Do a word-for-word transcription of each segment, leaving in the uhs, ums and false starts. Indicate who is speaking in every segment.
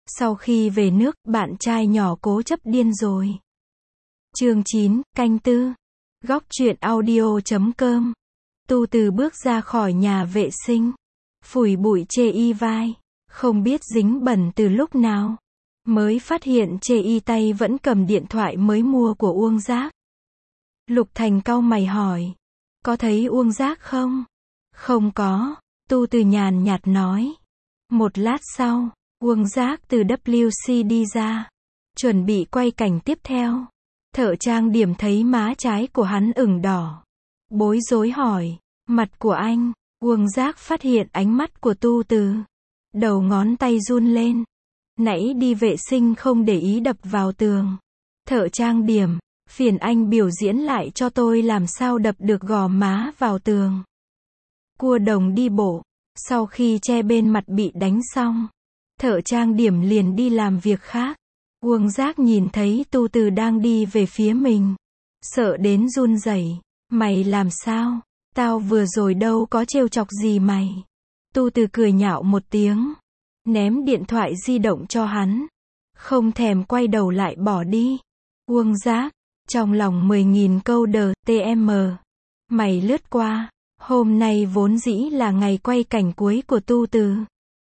Speaker 1: Sau khi về nước, bạn trai nhỏ cố chấp điên rồi. Chương chín, canh tư. Góc truyện audio chấm com. Tu Từ bước ra khỏi nhà vệ sinh, phủi bụi chê y vai, không biết dính bẩn từ lúc nào. Mới phát hiện chê y tay vẫn cầm điện thoại mới mua của Uông Giác. Lục Thành cau mày hỏi, có thấy Uông Giác không? Không có, Tu Từ nhàn nhạt nói. Một lát sau, Uông Giác từ W C đi ra, chuẩn bị quay cảnh tiếp theo. Thợ trang điểm thấy má trái của hắn ửng đỏ, bối rối hỏi, mặt của anh? Uông Giác phát hiện ánh mắt của Tu Từ, đầu ngón tay run lên. Nãy đi vệ sinh không để ý đập vào tường. Thợ trang điểm, phiền anh biểu diễn lại cho tôi làm sao đập được gò má vào tường. Cua đồng đi bộ, sau khi che bên mặt bị đánh xong, thợ trang điểm liền đi làm việc khác. Uông Giác nhìn thấy Tu Từ đang đi về phía mình, sợ đến run rẩy. Mày làm sao? Tao vừa rồi đâu có trêu chọc gì mày. Tu Từ cười nhạo một tiếng, ném điện thoại di động cho hắn, không thèm quay đầu lại bỏ đi. Uông Giác, trong lòng mười nghìn câu đờ, tm. Mày lướt qua, hôm nay vốn dĩ là ngày quay cảnh cuối của Tu Từ.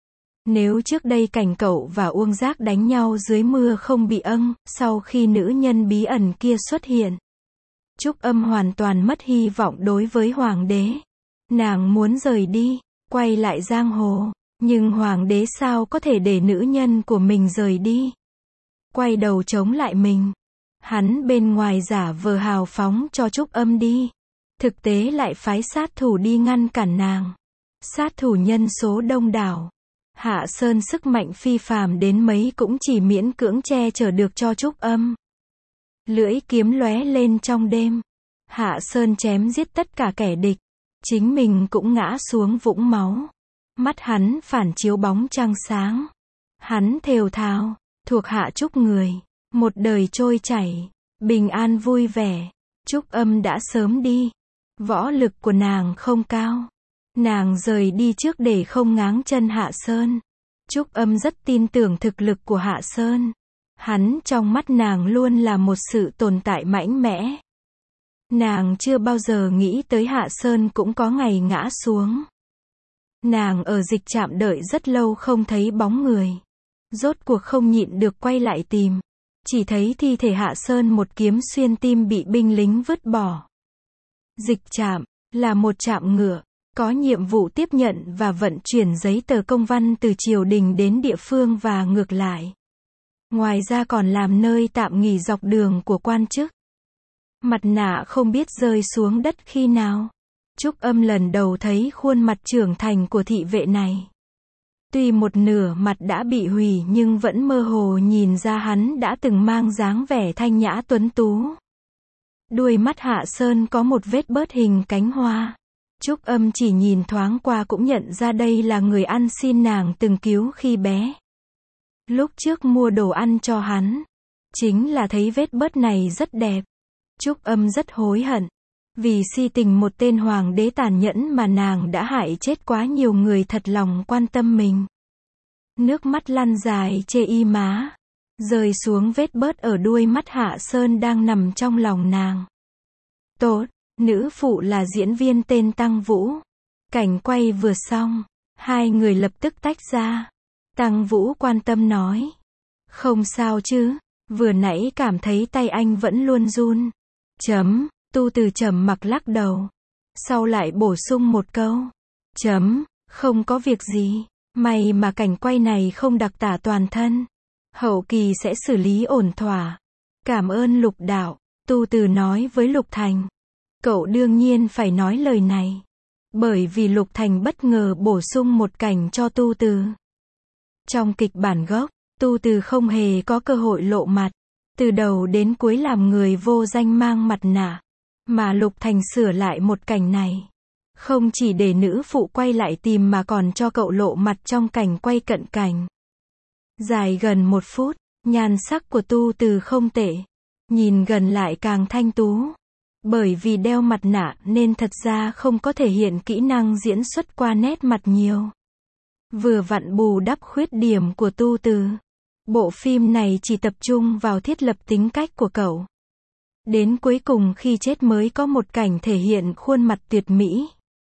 Speaker 1: Nếu trước đây cảnh cậu và Uông Giác đánh nhau dưới mưa không bị âng, sau khi nữ nhân bí ẩn kia xuất hiện, Trúc Âm hoàn toàn mất hy vọng đối với Hoàng đế. Nàng muốn rời đi, quay lại giang hồ, nhưng Hoàng đế sao có thể để nữ nhân của mình rời đi? Quay đầu chống lại mình. Hắn bên ngoài giả vờ hào phóng cho Trúc Âm đi, thực tế lại phái sát thủ đi ngăn cản nàng. Sát thủ nhân số đông đảo, Hạ Sơn sức mạnh phi phàm đến mấy cũng chỉ miễn cưỡng che chở được cho Trúc Âm. Lưỡi kiếm lóe lên trong đêm, Hạ Sơn chém giết tất cả kẻ địch, chính mình cũng ngã xuống vũng máu. Mắt hắn phản chiếu bóng trăng sáng. Hắn thều thào, thuộc hạ Trúc người, một đời trôi chảy, bình an vui vẻ. Trúc Âm đã sớm đi, võ lực của nàng không cao. Nàng rời đi trước để không ngáng chân Hạ Sơn. Trúc Âm rất tin tưởng thực lực của Hạ Sơn. Hắn trong mắt nàng luôn là một sự tồn tại mạnh mẽ. Nàng chưa bao giờ nghĩ tới Hạ Sơn cũng có ngày ngã xuống. Nàng ở dịch trạm đợi rất lâu không thấy bóng người. Rốt cuộc không nhịn được quay lại tìm. Chỉ thấy thi thể Hạ Sơn một kiếm xuyên tim bị binh lính vứt bỏ. Dịch trạm là một trạm ngựa, có nhiệm vụ tiếp nhận và vận chuyển giấy tờ công văn từ triều đình đến địa phương và ngược lại. Ngoài ra còn làm nơi tạm nghỉ dọc đường của quan chức. Mặt nạ không biết rơi xuống đất khi nào. Trúc Âm lần đầu thấy khuôn mặt trưởng thành của thị vệ này. Tuy một nửa mặt đã bị hủy nhưng vẫn mơ hồ nhìn ra hắn đã từng mang dáng vẻ thanh nhã tuấn tú. Đuôi mắt Hạ Sơn có một vết bớt hình cánh hoa. Trúc Âm chỉ nhìn thoáng qua cũng nhận ra đây là người ăn xin nàng từng cứu khi bé. Lúc trước mua đồ ăn cho hắn, chính là thấy vết bớt này rất đẹp. Trúc Âm rất hối hận, vì si tình một tên hoàng đế tàn nhẫn mà nàng đã hại chết quá nhiều người thật lòng quan tâm mình. Nước mắt lăn dài chê y má, rơi xuống vết bớt ở đuôi mắt Hạ Sơn đang nằm trong lòng nàng. Tốt, nữ phụ là diễn viên tên Tăng Vũ. Cảnh quay vừa xong, hai người lập tức tách ra. Tăng Vũ quan tâm nói, không sao chứ, vừa nãy cảm thấy tay anh vẫn luôn run. Chấm, Tu Từ trầm mặc lắc đầu. Sau lại bổ sung một câu. Chấm, không có việc gì, may mà cảnh quay này không đặc tả toàn thân. Hậu kỳ sẽ xử lý ổn thỏa. Cảm ơn Lục đạo, Tu Từ nói với Lục Thành. Cậu đương nhiên phải nói lời này. Bởi vì Lục Thành bất ngờ bổ sung một cảnh cho Tu Từ. Trong kịch bản gốc, Tu Từ không hề có cơ hội lộ mặt. Từ đầu đến cuối làm người vô danh mang mặt nạ. Mà Lục Thành sửa lại một cảnh này. Không chỉ để nữ phụ quay lại tìm mà còn cho cậu lộ mặt trong cảnh quay cận cảnh. Dài gần một phút, nhan sắc của Tu Từ không tệ. Nhìn gần lại càng thanh tú. Bởi vì đeo mặt nạ nên thật ra không có thể hiện kỹ năng diễn xuất qua nét mặt nhiều. Vừa vặn bù đắp khuyết điểm của Tu Từ. Bộ phim này chỉ tập trung vào thiết lập tính cách của cậu. Đến cuối cùng khi chết mới có một cảnh thể hiện khuôn mặt tuyệt mỹ.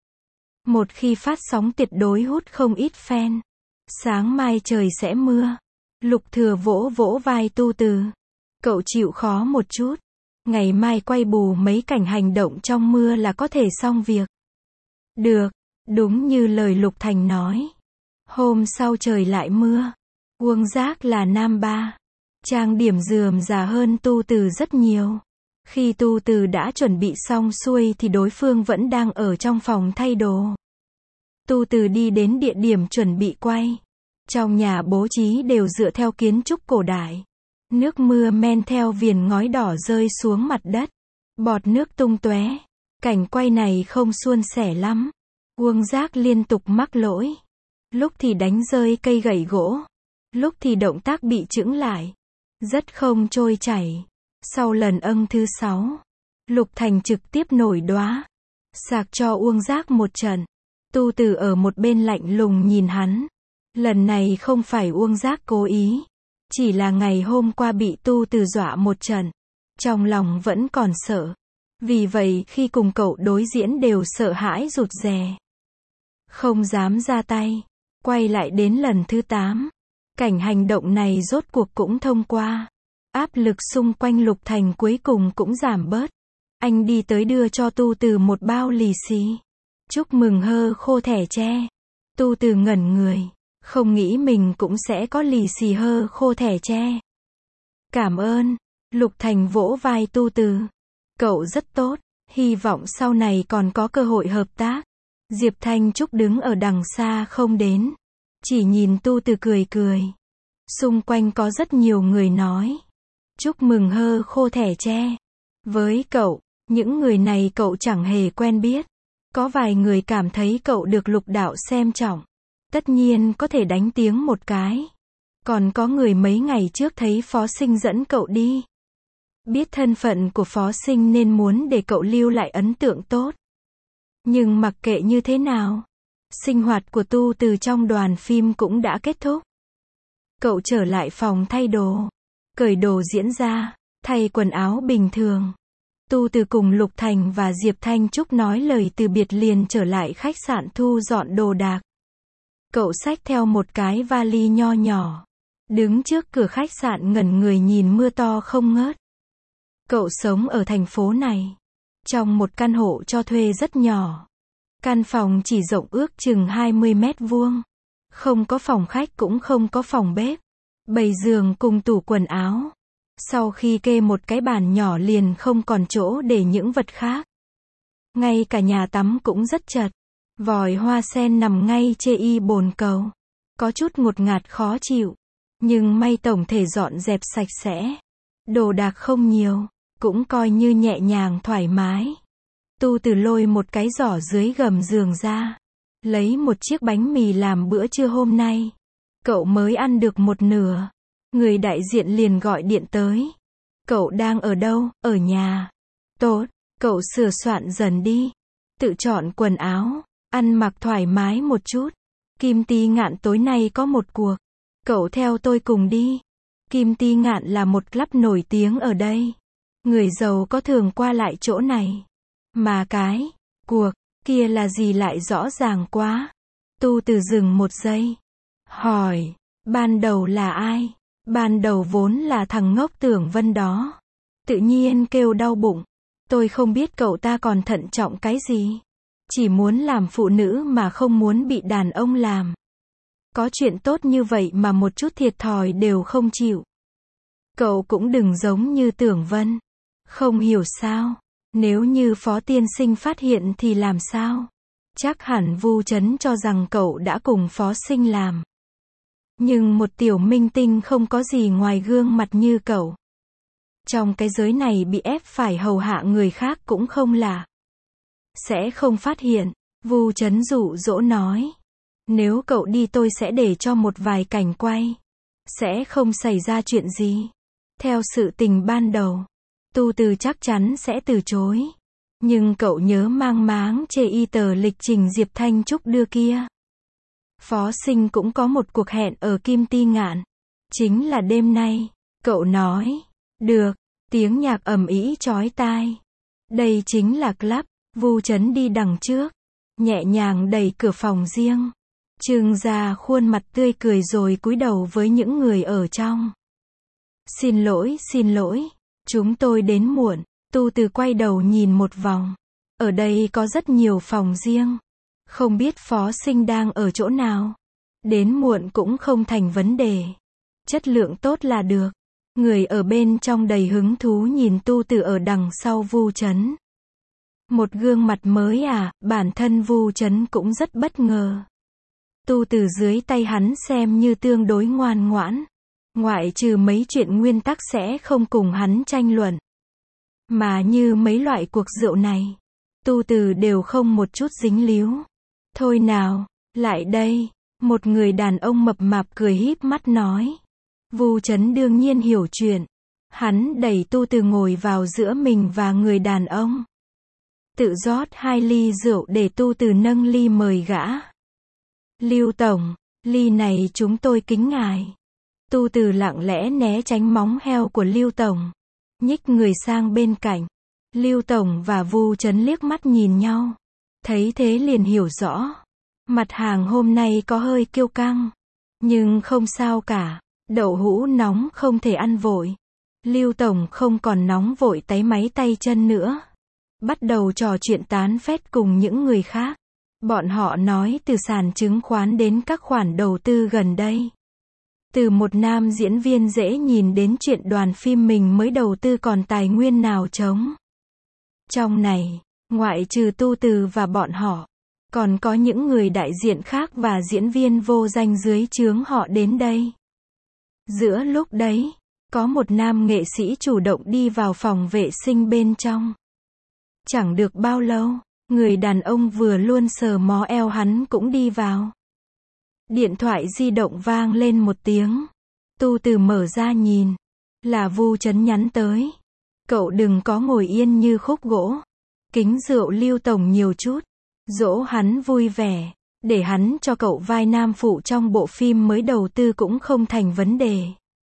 Speaker 1: Một khi phát sóng tuyệt đối hút không ít fan. Sáng mai trời sẽ mưa. Lục Thừa vỗ vỗ vai Tu Từ. Cậu chịu khó một chút. Ngày mai quay bù mấy cảnh hành động trong mưa là có thể xong việc. Được, đúng như lời Lục Thành nói. Hôm sau trời lại mưa. Uông Giác là nam ba. Trang điểm rườm rà hơn Tu Từ rất nhiều. Khi Tu Từ đã chuẩn bị xong xuôi thì đối phương vẫn đang ở trong phòng thay đồ. Tu Từ đi đến địa điểm chuẩn bị quay. Trong nhà bố trí đều dựa theo kiến trúc cổ đại. Nước mưa men theo viền ngói đỏ rơi xuống mặt đất. Bọt nước tung tóe. Cảnh quay này không suôn sẻ lắm. Uông Giác liên tục mắc lỗi. Lúc thì đánh rơi cây gậy gỗ. Lúc thì động tác bị chững lại. Rất không trôi chảy. Sau lần âng thứ sáu, Lục Thành trực tiếp nổi đoá. Sạc cho Uông Giác một trận. Tu Từ ở một bên lạnh lùng nhìn hắn. Lần này không phải Uông Giác cố ý. Chỉ là ngày hôm qua bị Tu Từ dọa một trận. Trong lòng vẫn còn sợ. Vì vậy khi cùng cậu đối diễn đều sợ hãi rụt rè. Không dám ra tay. Quay lại đến lần thứ tám. Cảnh hành động này rốt cuộc cũng thông qua. Áp lực xung quanh Lục Thành cuối cùng cũng giảm bớt. Anh đi tới đưa cho Tu Từ một bao lì xì. Chúc mừng hơ khô thẻ tre. Tu Từ ngẩn người. Không nghĩ mình cũng sẽ có lì xì hơ khô thẻ tre. Cảm ơn. Lục Thành vỗ vai Tu Từ. Cậu rất tốt. Hy vọng sau này còn có cơ hội hợp tác. Diệp Thanh Trúc đứng ở đằng xa không đến. Chỉ nhìn Tu Từ cười cười. Xung quanh có rất nhiều người nói. Chúc mừng hơ khô thẻ tre. Với cậu, những người này cậu chẳng hề quen biết. Có vài người cảm thấy cậu được Lục đạo xem trọng. Tất nhiên có thể đánh tiếng một cái. Còn có người mấy ngày trước thấy Phó Sinh dẫn cậu đi. Biết thân phận của Phó Sinh nên muốn để cậu lưu lại ấn tượng tốt. Nhưng mặc kệ như thế nào, sinh hoạt của Tu Từ trong đoàn phim cũng đã kết thúc. Cậu trở lại phòng thay đồ. Cởi đồ diễn ra, thay quần áo bình thường. Tu Từ cùng Lục Thành và Diệp Thanh Trúc nói lời từ biệt liền trở lại khách sạn thu dọn đồ đạc. Cậu xách theo một cái vali nho nhỏ. Đứng trước cửa khách sạn ngẩn người nhìn mưa to không ngớt. Cậu sống ở thành phố này. Trong một căn hộ cho thuê rất nhỏ. Căn phòng chỉ rộng ước chừng hai mươi mét vuông. Không có phòng khách cũng không có phòng bếp. Bày giường cùng tủ quần áo. Sau khi kê một cái bàn nhỏ liền không còn chỗ để những vật khác. Ngay cả nhà tắm cũng rất chật. Vòi hoa sen nằm ngay chê y bồn cầu. Có chút ngột ngạt khó chịu. Nhưng may tổng thể dọn dẹp sạch sẽ. Đồ đạc không nhiều. Cũng coi như nhẹ nhàng thoải mái. Tu Từ lôi một cái giỏ dưới gầm giường ra. Lấy một chiếc bánh mì làm bữa trưa hôm nay. Cậu mới ăn được một nửa. Người đại diện liền gọi điện tới. Cậu đang ở đâu? Ở nhà. Tốt, cậu sửa soạn dần đi. Tự chọn quần áo. Ăn mặc thoải mái một chút. Kim Ti Ngạn tối nay có một cuộc. Cậu theo tôi cùng đi. Kim Ti Ngạn là một club nổi tiếng ở đây. Người giàu có thường qua lại chỗ này. Mà cái cuộc kia là gì lại rõ ràng quá. Tu Từ dừng một giây. Hỏi, ban đầu là ai? Ban đầu vốn là thằng ngốc Tưởng Vân đó. Tự nhiên kêu đau bụng. Tôi không biết cậu ta còn thận trọng cái gì. Chỉ muốn làm phụ nữ mà không muốn bị đàn ông làm. Có chuyện tốt như vậy mà một chút thiệt thòi đều không chịu. Cậu cũng đừng giống như Tưởng Vân. Không hiểu sao. Nếu như Phó tiên sinh phát hiện thì làm sao? Chắc hẳn Vu Chấn cho rằng cậu đã cùng Phó Sinh làm. Nhưng một tiểu minh tinh không có gì ngoài gương mặt như cậu. Trong cái giới này bị ép phải hầu hạ người khác cũng không lạ. Sẽ không phát hiện. Vu Chấn dụ dỗ nói. Nếu cậu đi tôi sẽ để cho một vài cảnh quay. Sẽ không xảy ra chuyện gì. Theo sự tình ban đầu. Tu Từ chắc chắn sẽ từ chối. Nhưng cậu nhớ mang máng chê y tờ lịch trình Diệp Thanh Trúc đưa kia. Phó Sinh cũng có một cuộc hẹn ở Kim Ti Ngạn. Chính là đêm nay. Cậu nói. Được. Tiếng nhạc ầm ĩ chói tai. Đây chính là club. Vu Chấn đi đằng trước. Nhẹ nhàng đẩy cửa phòng riêng. Trương Gia khuôn mặt tươi cười rồi cúi đầu với những người ở trong. Xin lỗi, xin lỗi. Chúng tôi đến muộn. Tu Từ quay đầu nhìn một vòng. Ở đây có rất nhiều phòng riêng. Không biết Phó Sinh đang ở chỗ nào. Đến muộn cũng không thành vấn đề. Chất lượng tốt là được. Người ở bên trong đầy hứng thú nhìn Tu Từ ở đằng sau Vu Chấn. Một gương mặt mới à, bản thân Vu Chấn cũng rất bất ngờ. Tu Từ dưới tay hắn xem như tương đối ngoan ngoãn. Ngoại trừ mấy chuyện nguyên tắc sẽ không cùng hắn tranh luận. Mà như mấy loại cuộc rượu này, Tu Từ đều không một chút dính líu. Thôi nào, lại đây. Một người đàn ông mập mạp cười híp mắt nói. Vu Chấn đương nhiên hiểu chuyện. Hắn đẩy Tu Từ ngồi vào giữa mình và người đàn ông. Tự rót hai ly rượu để Tu Từ nâng ly mời gã. Lưu Tổng, ly này chúng tôi kính ngài. Tu Từ lặng lẽ né tránh móng heo của Lưu Tổng. Nhích người sang bên cạnh. Lưu Tổng và Vu Chấn liếc mắt nhìn nhau. Thấy thế liền hiểu rõ. Mặt hàng hôm nay có hơi kiêu căng. Nhưng không sao cả. Đậu hũ nóng không thể ăn vội. Lưu Tổng không còn nóng vội táy máy tay chân nữa. Bắt đầu trò chuyện tán phét cùng những người khác. Bọn họ nói từ sàn chứng khoán đến các khoản đầu tư gần đây. Từ một nam diễn viên dễ nhìn đến chuyện đoàn phim mình mới đầu tư còn tài nguyên nào trống. Trong này, ngoại trừ Tu Từ và bọn họ, còn có những người đại diện khác và diễn viên vô danh dưới trướng họ đến đây. Giữa lúc đấy, có một nam nghệ sĩ chủ động đi vào phòng vệ sinh bên trong. Chẳng được bao lâu, người đàn ông vừa luôn sờ mó eo hắn cũng đi vào. Điện thoại di động vang lên một tiếng. Tu Từ mở ra nhìn. Là Vu Chấn nhắn tới. Cậu đừng có ngồi yên như khúc gỗ. Kính rượu Lưu Tổng nhiều chút. Dỗ hắn vui vẻ. Để hắn cho cậu vai nam phụ trong bộ phim mới đầu tư cũng không thành vấn đề.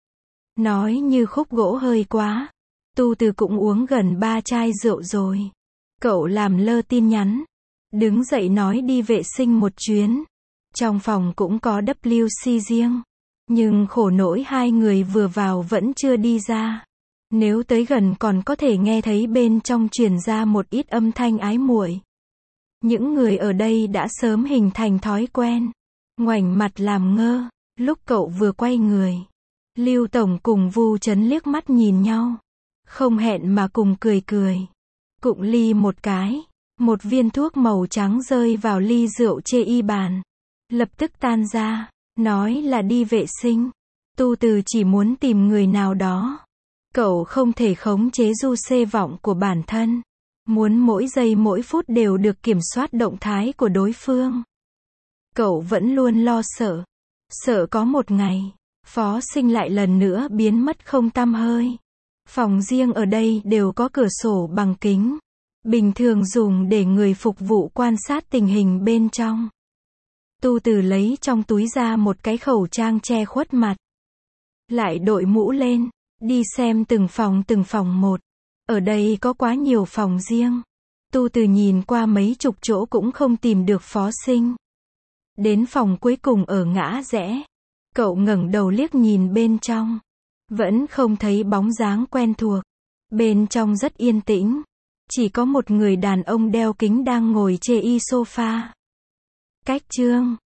Speaker 1: Nói như khúc gỗ hơi quá. Tu Từ cũng uống gần ba chai rượu rồi. Cậu làm lơ tin nhắn. Đứng dậy nói đi vệ sinh một chuyến. Trong phòng cũng có W C riêng. Nhưng khổ nỗi hai người vừa vào vẫn chưa đi ra. Nếu tới gần còn có thể nghe thấy bên trong truyền ra một ít âm thanh ái muội. Những người ở đây đã sớm hình thành thói quen. Ngoảnh mặt làm ngơ. Lúc cậu vừa quay người, Lưu Tổng cùng Vu Chấn liếc mắt nhìn nhau. Không hẹn mà cùng cười cười. Cụng ly một cái. Một viên thuốc màu trắng rơi vào ly rượu chê y bàn. Lập tức tan ra. Nói là đi vệ sinh. Tu Từ chỉ muốn tìm người nào đó. Cậu không thể khống chế du xê vọng của bản thân. Muốn mỗi giây mỗi phút đều được kiểm soát động thái của đối phương. Cậu vẫn luôn lo sợ. Sợ có một ngày, Phó Sinh lại lần nữa biến mất không tăm hơi. Phòng riêng ở đây đều có cửa sổ bằng kính. Bình thường dùng để người phục vụ quan sát tình hình bên trong. Tu Từ lấy trong túi ra một cái khẩu trang che khuất mặt. Lại đội mũ lên, đi xem từng phòng từng phòng một. Ở đây có quá nhiều phòng riêng. Tu Từ nhìn qua mấy chục chỗ cũng không tìm được Phó Sinh. Đến phòng cuối cùng ở ngã rẽ. Cậu ngẩng đầu liếc nhìn bên trong. Vẫn không thấy bóng dáng quen thuộc. Bên trong rất yên tĩnh. Chỉ có một người đàn ông đeo kính đang ngồi chê y sofa. Cách chương